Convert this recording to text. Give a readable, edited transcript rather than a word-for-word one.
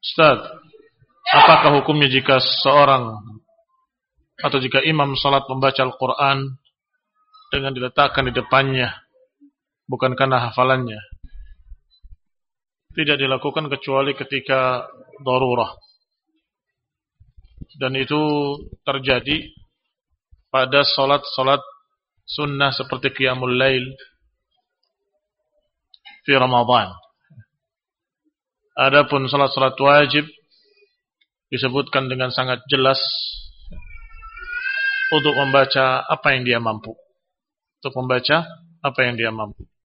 Ustaz, apakah hukumnya jika seorang atau jika imam salat membaca Al-Quran dengan diletakkan di depannya bukan karena hafalannya? Tidak dilakukan kecuali ketika darurah. Dan itu terjadi pada salat-salat sunnah seperti qiyamul lail fi Ramadan. Adapun salat-salat wajib disebutkan dengan sangat jelas untuk membaca apa yang dia mampu. Untuk membaca apa yang dia mampu.